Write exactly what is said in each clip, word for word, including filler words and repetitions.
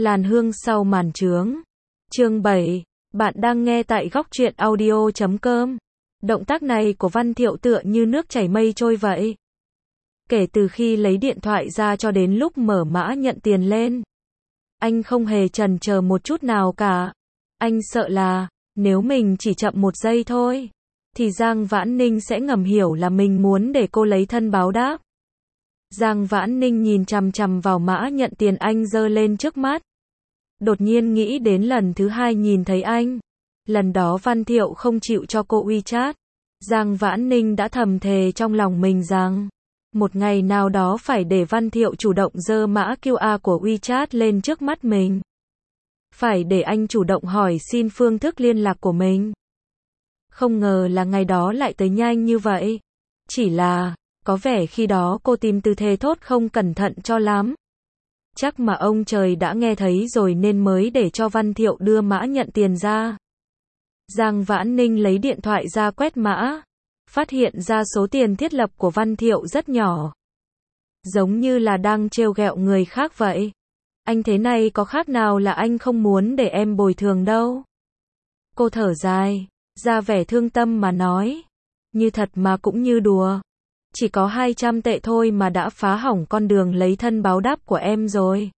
Làn hương sau màn trướng. Chương bảy. Bạn đang nghe tại góc truyện audio chấm com. Động tác này của Văn Thiệu tựa như nước chảy mây trôi vậy. Kể từ khi lấy điện thoại ra cho đến lúc mở mã nhận tiền lên, anh không hề chần chờ một chút nào cả. Anh sợ là, nếu mình chỉ chậm một giây thôi, thì Giang Vãn Ninh sẽ ngầm hiểu là mình muốn để cô lấy thân báo đáp. Giang Vãn Ninh nhìn chằm chằm vào mã nhận tiền anh giơ lên trước mắt. Đột nhiên nghĩ đến lần thứ hai nhìn thấy anh. Lần đó Văn Thiệu không chịu cho cô WeChat. Giang Vãn Ninh đã thầm thề trong lòng mình rằng, một ngày nào đó phải để Văn Thiệu chủ động giơ mã quy rờ của WeChat lên trước mắt mình. Phải để anh chủ động hỏi xin phương thức liên lạc của mình. Không ngờ là ngày đó lại tới nhanh như vậy. Chỉ là, có vẻ khi đó cô tìm từ thề thốt không cẩn thận cho lắm. Chắc mà ông trời đã nghe thấy rồi nên mới để cho Văn Thiệu đưa mã nhận tiền ra. Giang Vãn Ninh lấy điện thoại ra quét mã. Phát hiện ra số tiền thiết lập của Văn Thiệu rất nhỏ. Giống như là đang trêu ghẹo người khác vậy. Anh thế này có khác nào là anh không muốn để em bồi thường đâu. Cô thở dài, ra vẻ thương tâm mà nói. Như thật mà cũng như đùa. Chỉ có hai trăm tệ thôi mà đã phá hỏng con đường lấy thân báo đáp của em rồi.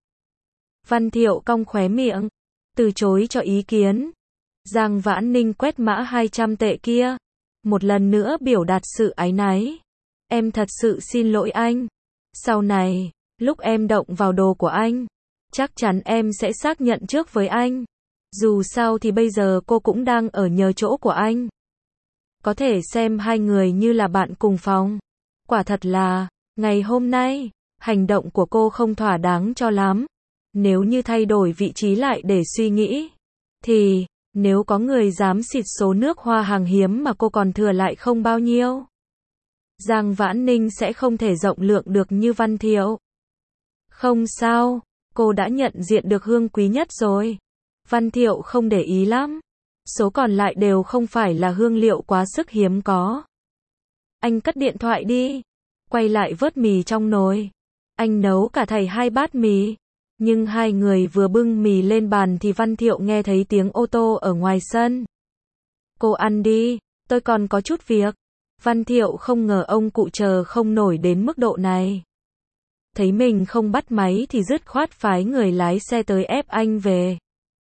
Văn Thiệu cong khóe miệng, từ chối cho ý kiến. Giang Vãn Ninh quét mã hai trăm tệ kia. Một lần nữa biểu đạt sự áy náy. Em thật sự xin lỗi anh. Sau này, lúc em động vào đồ của anh, chắc chắn em sẽ xác nhận trước với anh. Dù sao thì bây giờ cô cũng đang ở nhờ chỗ của anh. Có thể xem hai người như là bạn cùng phòng. Quả thật là, ngày hôm nay, hành động của cô không thỏa đáng cho lắm. Nếu như thay đổi vị trí lại để suy nghĩ, thì, nếu có người dám xịt số nước hoa hàng hiếm mà cô còn thừa lại không bao nhiêu, Giang Vãn Ninh sẽ không thể rộng lượng được như Văn Thiệu. Không sao, cô đã nhận diện được hương quý nhất rồi. Văn Thiệu không để ý lắm. Số còn lại đều không phải là hương liệu quá sức hiếm có. Anh cất điện thoại đi. Quay lại vớt mì trong nồi. Anh nấu cả thảy hai bát mì. Nhưng hai người vừa bưng mì lên bàn thì Văn Thiệu nghe thấy tiếng ô tô ở ngoài sân. Cô ăn đi, tôi còn có chút việc. Văn Thiệu không ngờ ông cụ chờ không nổi đến mức độ này. Thấy mình không bắt máy thì dứt khoát phái người lái xe tới ép anh về.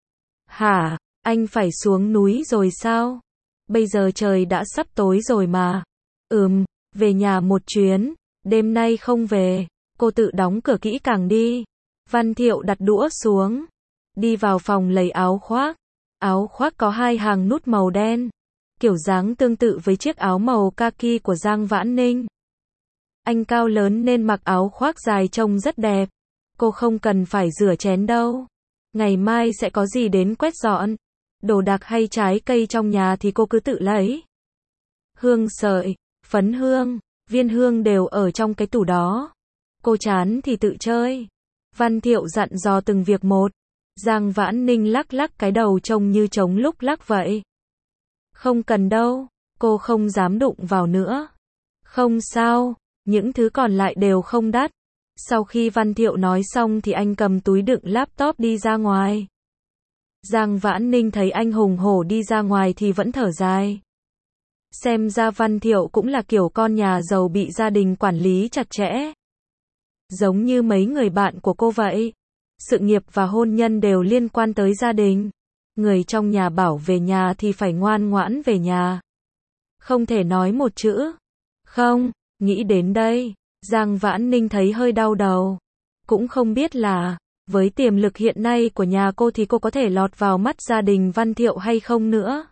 Hả, anh phải xuống núi rồi sao? Bây giờ trời đã sắp tối rồi mà. Ừm, về nhà một chuyến, đêm nay không về, cô tự đóng cửa kỹ càng đi. Văn Thiệu đặt đũa xuống, đi vào phòng lấy áo khoác. Áo khoác có hai hàng nút màu đen, kiểu dáng tương tự với chiếc áo màu kaki của Giang Vãn Ninh. Anh cao lớn nên mặc áo khoác dài trông rất đẹp. Cô không cần phải rửa chén đâu. Ngày mai sẽ có gì đến quét dọn. Đồ đạc hay trái cây trong nhà thì cô cứ tự lấy. Hương sợi, phấn hương, viên hương đều ở trong cái tủ đó. Cô chán thì tự chơi. Văn Thiệu dặn dò từng việc một. Giang Vãn Ninh lắc lắc cái đầu trông như trống lúc lắc vậy. Không cần đâu, cô không dám đụng vào nữa. Không sao, những thứ còn lại đều không đắt. Sau khi Văn Thiệu nói xong thì anh cầm túi đựng laptop đi ra ngoài. Giang Vãn Ninh thấy anh hùng hổ đi ra ngoài thì vẫn thở dài. Xem ra Văn Thiệu cũng là kiểu con nhà giàu bị gia đình quản lý chặt chẽ. Giống như mấy người bạn của cô vậy. Sự nghiệp và hôn nhân đều liên quan tới gia đình. Người trong nhà bảo về nhà thì phải ngoan ngoãn về nhà. Không thể nói một chữ không. Nghĩ đến đây, Giang Vãn Ninh thấy hơi đau đầu. Cũng không biết là, với tiềm lực hiện nay của nhà cô thì cô có thể lọt vào mắt gia đình Văn Thiệu hay không nữa.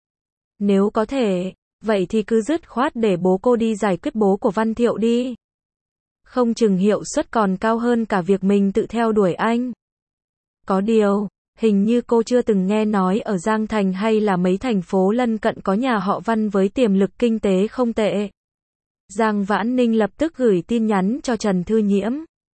Nếu có thể, vậy thì cứ dứt khoát để bố cô đi giải quyết bố của Văn Thiệu đi. Không chừng hiệu suất còn cao hơn cả việc mình tự theo đuổi anh. Có điều, hình như cô chưa từng nghe nói ở Giang Thành hay là mấy thành phố lân cận có nhà họ Văn với tiềm lực kinh tế không tệ. Giang Vãn Ninh lập tức gửi tin nhắn cho Trần Thư Nhiễm.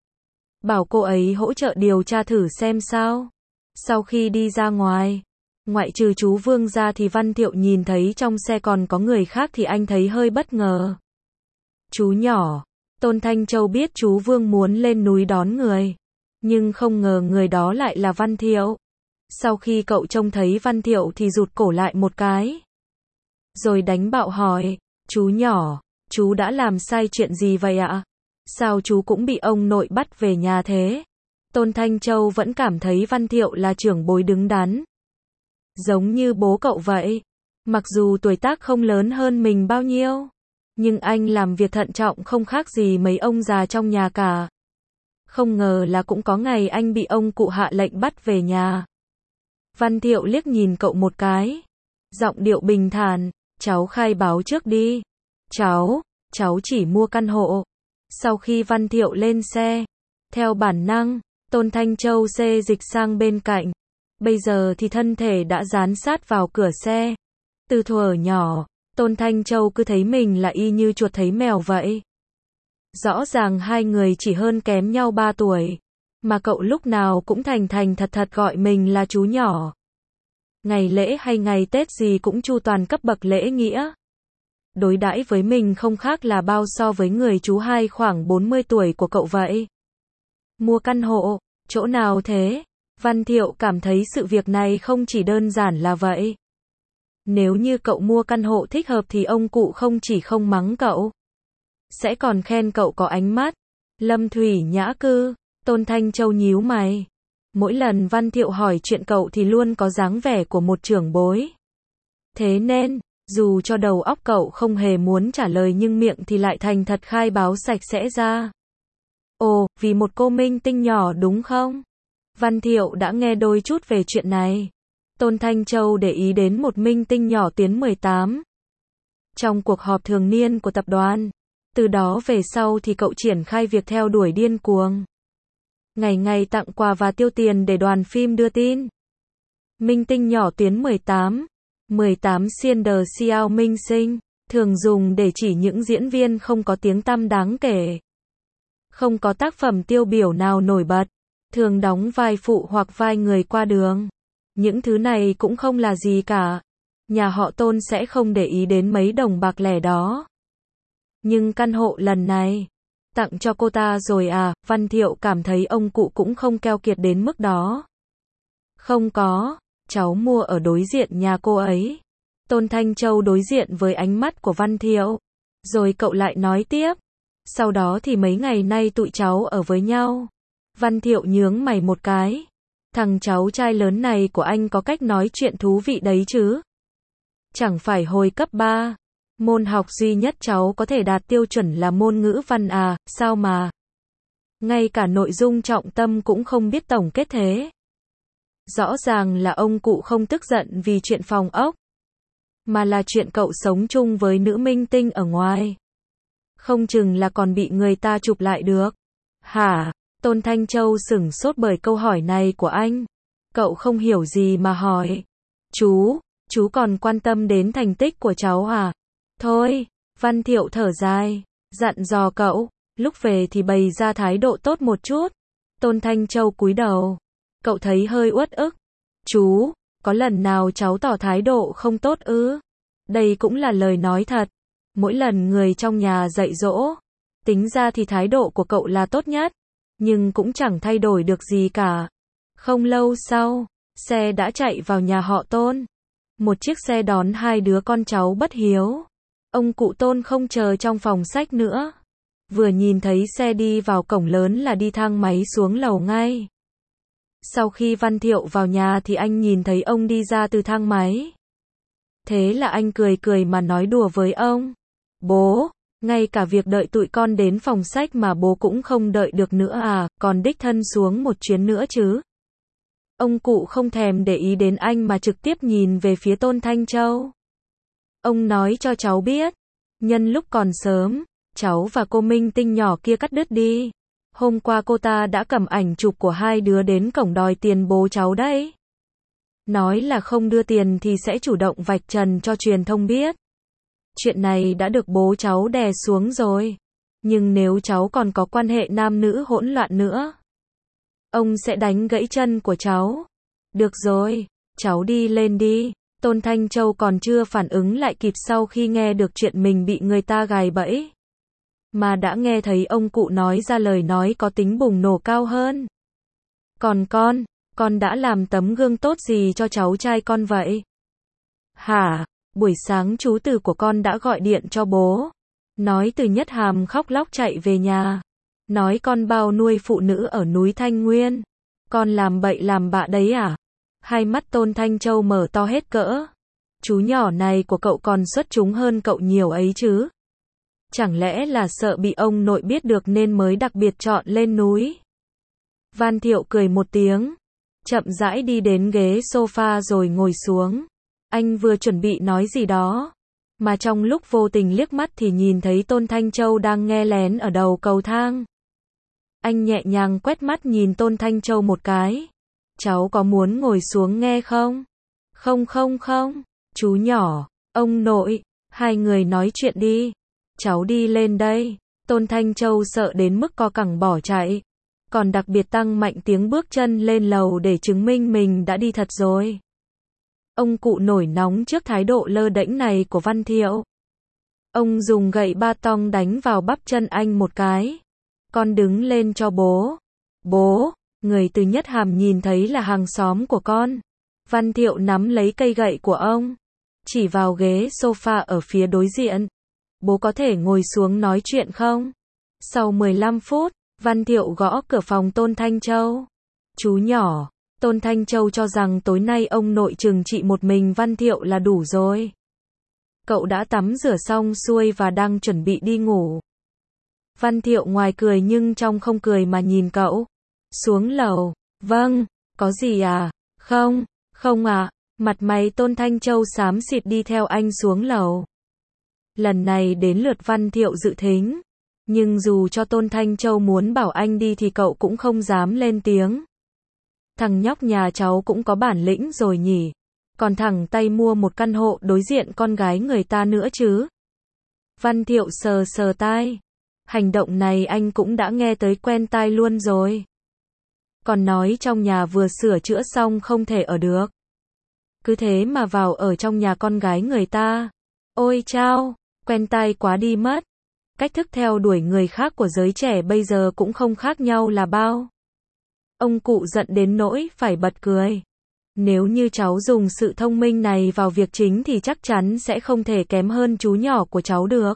Bảo cô ấy hỗ trợ điều tra thử xem sao. Sau khi đi ra ngoài, ngoại trừ chú Vương ra thì Văn Thiệu nhìn thấy trong xe còn có người khác thì anh thấy hơi bất ngờ. Chú nhỏ, Tôn Thanh Châu biết chú Vương muốn lên núi đón người. Nhưng không ngờ người đó lại là Văn Thiệu. Sau khi cậu trông thấy Văn Thiệu thì rụt cổ lại một cái. Rồi đánh bạo hỏi, chú nhỏ, chú đã làm sai chuyện gì vậy ạ? Sao chú cũng bị ông nội bắt về nhà thế? Tôn Thanh Châu vẫn cảm thấy Văn Thiệu là trưởng bối đứng đắn. Giống như bố cậu vậy. Mặc dù tuổi tác không lớn hơn mình bao nhiêu, nhưng anh làm việc thận trọng không khác gì mấy ông già trong nhà cả. Không ngờ là cũng có ngày anh bị ông cụ hạ lệnh bắt về nhà. Văn Thiệu liếc nhìn cậu một cái. Giọng điệu bình thản, cháu khai báo trước đi. Cháu, cháu chỉ mua căn hộ. Sau khi Văn Thiệu lên xe, theo bản năng, Tôn Thanh Châu xê dịch sang bên cạnh. Bây giờ thì thân thể đã dán sát vào cửa xe. Từ thuở nhỏ, Tôn Thanh Châu cứ thấy mình là y như chuột thấy mèo vậy. Rõ ràng hai người chỉ hơn kém nhau ba tuổi, mà cậu lúc nào cũng thành thành thật thật gọi mình là chú nhỏ. Ngày lễ hay ngày Tết gì cũng chu toàn cấp bậc lễ nghĩa. Đối đãi với mình không khác là bao so với người chú hai khoảng bốn mươi tuổi của cậu vậy. Mua căn hộ, chỗ nào thế? Văn Thiệu cảm thấy sự việc này không chỉ đơn giản là vậy. Nếu như cậu mua căn hộ thích hợp thì ông cụ không chỉ không mắng cậu, sẽ còn khen cậu có ánh mắt. Lâm Thủy Nhã cư, Tôn Thanh Châu nhíu mày. Mỗi lần Văn Thiệu hỏi chuyện cậu thì luôn có dáng vẻ của một trưởng bối. Thế nên, dù cho đầu óc cậu không hề muốn trả lời nhưng miệng thì lại thành thật khai báo sạch sẽ ra. Ồ, vì một cô minh tinh nhỏ đúng không? Văn Thiệu đã nghe đôi chút về chuyện này. Tôn Thanh Châu để ý đến một minh tinh nhỏ Tiến mười tám. Trong cuộc họp thường niên của tập đoàn. Từ đó về sau thì cậu triển khai việc theo đuổi điên cuồng. Ngày ngày tặng quà và tiêu tiền để đoàn phim đưa tin. Minh tinh nhỏ Tiến mười tám. mười tám xiên đờ xiao minh sinh. Thường dùng để chỉ những diễn viên không có tiếng tăm đáng kể. Không có tác phẩm tiêu biểu nào nổi bật. Thường đóng vai phụ hoặc vai người qua đường. Những thứ này cũng không là gì cả. Nhà họ Tôn sẽ không để ý đến mấy đồng bạc lẻ đó. Nhưng căn hộ lần này, tặng cho cô ta rồi à? Văn Thiệu cảm thấy ông cụ cũng không keo kiệt đến mức đó. Không có, cháu mua ở đối diện nhà cô ấy. Tôn Thanh Châu đối diện với ánh mắt của Văn Thiệu. Rồi cậu lại nói tiếp. Sau đó thì mấy ngày nay tụi cháu ở với nhau. Văn Thiệu nhướng mày một cái. Thằng cháu trai lớn này của anh có cách nói chuyện thú vị đấy chứ. Chẳng phải hồi cấp ba, môn học duy nhất cháu có thể đạt tiêu chuẩn là môn ngữ văn à, sao mà ngay cả nội dung trọng tâm cũng không biết tổng kết thế. Rõ ràng là ông cụ không tức giận vì chuyện phòng ốc, mà là chuyện cậu sống chung với nữ minh tinh ở ngoài. Không chừng là còn bị người ta chụp lại được. Hả? Tôn Thanh Châu sửng sốt bởi câu hỏi này của anh. Cậu không hiểu gì mà hỏi. Chú, chú còn quan tâm đến thành tích của cháu à? Thôi, Văn Thiệu thở dài, dặn dò cậu, lúc về thì bày ra thái độ tốt một chút. Tôn Thanh Châu cúi đầu. Cậu thấy hơi uất ức. Chú, có lần nào cháu tỏ thái độ không tốt ư? Đây cũng là lời nói thật. Mỗi lần người trong nhà dạy dỗ, tính ra thì thái độ của cậu là tốt nhất. Nhưng cũng chẳng thay đổi được gì cả. Không lâu sau, xe đã chạy vào nhà họ Tôn. Một chiếc xe đón hai đứa con cháu bất hiếu. Ông cụ Tôn không chờ trong phòng sách nữa. Vừa nhìn thấy xe đi vào cổng lớn là đi thang máy xuống lầu ngay. Sau khi Văn Thiệu vào nhà thì anh nhìn thấy ông đi ra từ thang máy. Thế là anh cười cười mà nói đùa với ông. Bố, ngay cả việc đợi tụi con đến phòng sách mà bố cũng không đợi được nữa à, còn đích thân xuống một chuyến nữa chứ. Ông cụ không thèm để ý đến anh mà trực tiếp nhìn về phía Tôn Thanh Châu. Ông nói cho cháu biết, nhân lúc còn sớm, cháu và cô minh tinh nhỏ kia cắt đứt đi. Hôm qua cô ta đã cầm ảnh chụp của hai đứa đến cổng đòi tiền bố cháu đấy. Nói là không đưa tiền thì sẽ chủ động vạch trần cho truyền thông biết. Chuyện này đã được bố cháu đè xuống rồi. Nhưng nếu cháu còn có quan hệ nam nữ hỗn loạn nữa, ông sẽ đánh gãy chân của cháu. Được rồi, cháu đi lên đi. Tôn Thanh Châu còn chưa phản ứng lại kịp sau khi nghe được chuyện mình bị người ta gài bẫy, mà đã nghe thấy ông cụ nói ra lời nói có tính bùng nổ cao hơn. Còn con, con đã làm tấm gương tốt gì cho cháu trai con vậy? Hả? Buổi sáng chú Từ của con đã gọi điện cho bố. Nói Từ Nhất Hàm khóc lóc chạy về nhà. Nói con bao nuôi phụ nữ ở núi Thanh Nguyên. Con làm bậy làm bạ đấy à? Hai mắt Tôn Thanh Châu mở to hết cỡ. Chú nhỏ này của cậu còn xuất chúng hơn cậu nhiều ấy chứ. Chẳng lẽ là sợ bị ông nội biết được nên mới đặc biệt chọn lên núi? Văn Thiệu cười một tiếng, chậm rãi đi đến ghế sofa rồi ngồi xuống. Anh vừa chuẩn bị nói gì đó, mà trong lúc vô tình liếc mắt thì nhìn thấy Tôn Thanh Châu đang nghe lén ở đầu cầu thang. Anh nhẹ nhàng quét mắt nhìn Tôn Thanh Châu một cái. Cháu có muốn ngồi xuống nghe không? Không không không, chú nhỏ, ông nội, hai người nói chuyện đi. Cháu đi lên đây. Tôn Thanh Châu sợ đến mức co cẳng bỏ chạy. Còn đặc biệt tăng mạnh tiếng bước chân lên lầu để chứng minh mình đã đi thật rồi. Ông cụ nổi nóng trước thái độ lơ đễnh này của Văn Thiệu. Ông dùng gậy ba tong đánh vào bắp chân anh một cái. Con đứng lên cho bố. Bố, người Từ Nhất Hàm nhìn thấy là hàng xóm của con. Văn Thiệu nắm lấy cây gậy của ông, chỉ vào ghế sofa ở phía đối diện. Bố có thể ngồi xuống nói chuyện không? Sau mười lăm phút, Văn Thiệu gõ cửa phòng Tôn Thanh Châu. Chú nhỏ, Tôn Thanh Châu cho rằng tối nay ông nội trừng trị một mình Văn Thiệu là đủ rồi. Cậu đã tắm rửa xong xuôi và đang chuẩn bị đi ngủ. Văn Thiệu ngoài cười nhưng trong không cười mà nhìn cậu. Xuống lầu. Vâng, có gì à? Không, không à. Mặt mày Tôn Thanh Châu xám xịt đi theo anh xuống lầu. Lần này đến lượt Văn Thiệu dự thính. Nhưng dù cho Tôn Thanh Châu muốn bảo anh đi thì cậu cũng không dám lên tiếng. Thằng nhóc nhà cháu cũng có bản lĩnh rồi nhỉ. Còn thẳng tay mua một căn hộ đối diện con gái người ta nữa chứ. Văn Thiệu sờ sờ tai. Hành động này anh cũng đã nghe tới quen tai luôn rồi. Còn nói trong nhà vừa sửa chữa xong không thể ở được. Cứ thế mà vào ở trong nhà con gái người ta. Ôi chao, quen tai quá đi mất. Cách thức theo đuổi người khác của giới trẻ bây giờ cũng không khác nhau là bao. Ông cụ giận đến nỗi phải bật cười. Nếu như cháu dùng sự thông minh này vào việc chính thì chắc chắn sẽ không thể kém hơn chú nhỏ của cháu được.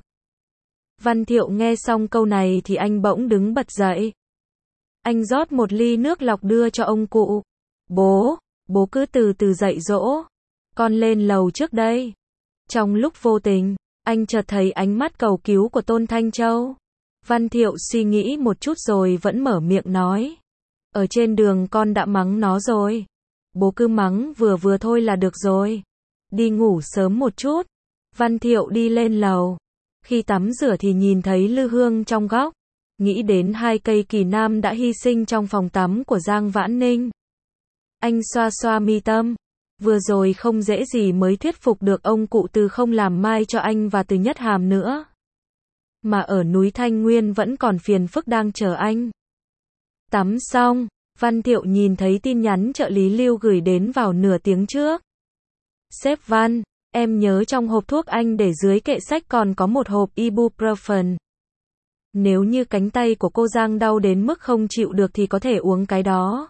Văn Thiệu nghe xong câu này thì anh bỗng đứng bật dậy. Anh rót một ly nước lọc đưa cho ông cụ. Bố, bố cứ từ từ dạy dỗ. Con lên lầu trước đây. Trong lúc vô tình, anh chợt thấy ánh mắt cầu cứu của Tôn Thanh Châu. Văn Thiệu suy nghĩ một chút rồi vẫn mở miệng nói. Ở trên đường con đã mắng nó rồi. Bố cứ mắng vừa vừa thôi là được rồi. Đi ngủ sớm một chút. Văn Thiệu đi lên lầu. Khi tắm rửa thì nhìn thấy lư hương trong góc. Nghĩ đến hai cây kỳ nam đã hy sinh trong phòng tắm của Giang Vãn Ninh. Anh xoa xoa mi tâm. Vừa rồi không dễ gì mới thuyết phục được ông cụ Từ không làm mai cho anh và Từ Nhất Hàm nữa. Mà ở núi Thanh Nguyên vẫn còn phiền phức đang chờ anh. Tắm xong, Văn Thiệu nhìn thấy tin nhắn trợ lý Lưu gửi đến vào nửa tiếng trước. Sếp Văn, em nhớ trong hộp thuốc anh để dưới kệ sách còn có một hộp ibuprofen. Nếu như cánh tay của cô Giang đau đến mức không chịu được thì có thể uống cái đó.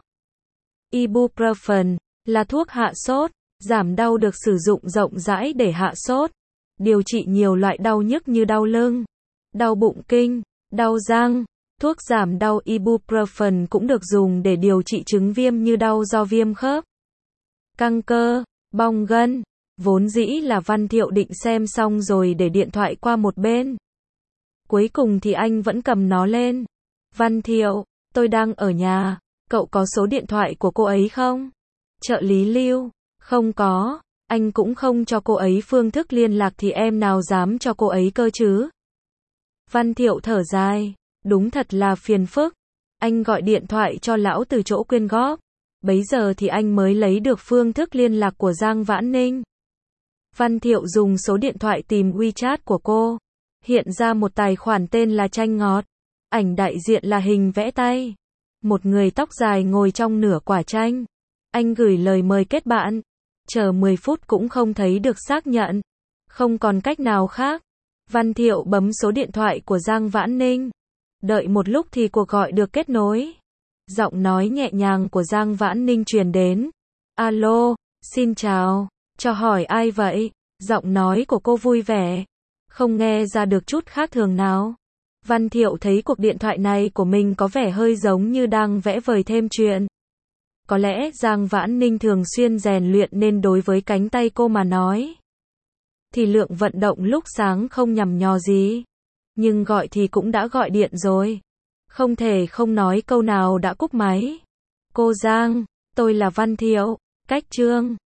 Ibuprofen là thuốc hạ sốt, giảm đau được sử dụng rộng rãi để hạ sốt, điều trị nhiều loại đau nhức như đau lưng, đau bụng kinh, đau răng. Thuốc giảm đau ibuprofen cũng được dùng để điều trị chứng viêm như đau do viêm khớp, căng cơ, bong gân. Vốn dĩ là Văn Thiệu định xem xong rồi để điện thoại qua một bên. Cuối cùng thì anh vẫn cầm nó lên. Văn Thiệu, tôi đang ở nhà, cậu có số điện thoại của cô ấy không? Trợ lý Lưu, không có, anh cũng không cho cô ấy phương thức liên lạc thì em nào dám cho cô ấy cơ chứ? Văn Thiệu thở dài, đúng thật là phiền phức. Anh gọi điện thoại cho lão từ chỗ quyên góp. Bấy giờ thì anh mới lấy được phương thức liên lạc của Giang Vãn Ninh. Văn Thiệu dùng số điện thoại tìm WeChat của cô. Hiện ra một tài khoản tên là Chanh Ngọt. Ảnh đại diện là hình vẽ tay. Một người tóc dài ngồi trong nửa quả chanh. Anh gửi lời mời kết bạn. Chờ mười phút cũng không thấy được xác nhận. Không còn cách nào khác. Văn Thiệu bấm số điện thoại của Giang Vãn Ninh. Đợi một lúc thì cuộc gọi được kết nối. Giọng nói nhẹ nhàng của Giang Vãn Ninh truyền đến. Alo, xin chào, cho hỏi ai vậy? Giọng nói của cô vui vẻ, không nghe ra được chút khác thường nào. Văn Thiệu thấy cuộc điện thoại này của mình có vẻ hơi giống như đang vẽ vời thêm chuyện. Có lẽ Giang Vãn Ninh thường xuyên rèn luyện nên đối với cánh tay cô mà nói thì lượng vận động lúc sáng không nhằm nhò gì. Nhưng gọi thì cũng đã gọi điện rồi. Không thể không nói câu nào đã cúp máy. Cô Giang, tôi là Văn Thiệu, cách Trương.